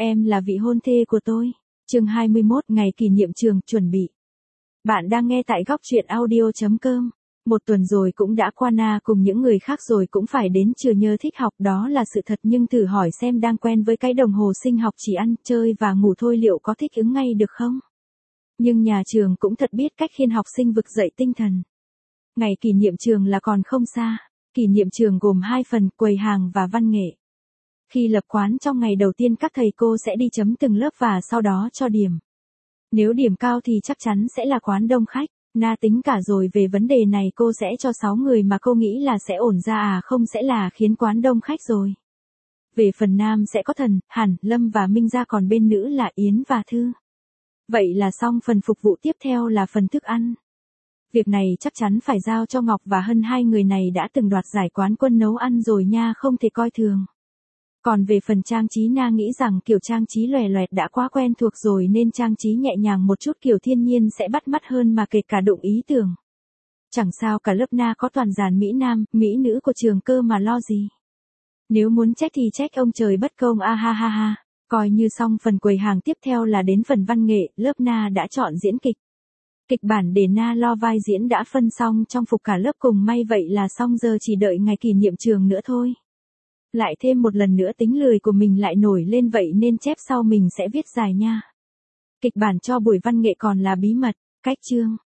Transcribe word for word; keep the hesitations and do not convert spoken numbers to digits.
Em là vị hôn thê của tôi. Chương hai mươi mốt, ngày kỷ niệm trường, chuẩn bị. Bạn đang nghe tại góc truyện audio chấm com. Một tuần rồi cũng đã qua, Na cùng những người khác rồi cũng phải đến trường nhờ thích học, đó là sự thật, nhưng thử hỏi xem đang quen với cái đồng hồ sinh học chỉ ăn, chơi và ngủ thôi liệu có thích ứng ngay được không? Nhưng nhà trường cũng thật biết cách khiến học sinh vực dậy tinh thần. Ngày kỷ niệm trường là còn không xa. Kỷ niệm trường gồm hai phần, quầy hàng và văn nghệ. Khi lập quán trong ngày đầu tiên, các thầy cô sẽ đi chấm từng lớp và sau đó cho điểm. Nếu điểm cao thì chắc chắn sẽ là quán đông khách. Na tính cả rồi về vấn đề này, cô sẽ cho sáu người mà cô nghĩ là sẽ ổn ra, à không sẽ là khiến quán đông khách rồi. Về phần nam sẽ có Thần, Hàn, Lâm và Minh ra, còn bên nữ là Yến và Thư. Vậy là xong. Phần phục vụ tiếp theo là phần thức ăn. Việc này chắc chắn phải giao cho Ngọc và Hân, hai người này đã từng đoạt giải quán quân nấu ăn rồi nha, không thể coi thường. Còn về phần trang trí, Na nghĩ rằng kiểu trang trí lòe loẹt đã quá quen thuộc rồi nên trang trí nhẹ nhàng một chút kiểu thiên nhiên sẽ bắt mắt hơn, mà kể cả đụng ý tưởng. Chẳng sao cả, lớp Na có toàn dàn Mỹ Nam, Mỹ nữ của trường cơ mà lo gì. Nếu muốn trách thì trách ông trời bất công, a ha ha ha. Coi như xong. Phần quầy hàng tiếp theo là đến phần văn nghệ, lớp Na đã chọn diễn kịch. Kịch bản để Na lo vai diễn đã phân xong trong phục cả lớp cùng may, vậy là xong, giờ chỉ đợi ngày kỷ niệm trường nữa thôi. Lại thêm một lần nữa tính lười của mình lại nổi lên, vậy nên chép sau mình sẽ viết dài nha. Kịch bản cho buổi văn nghệ còn là bí mật. Cách chương.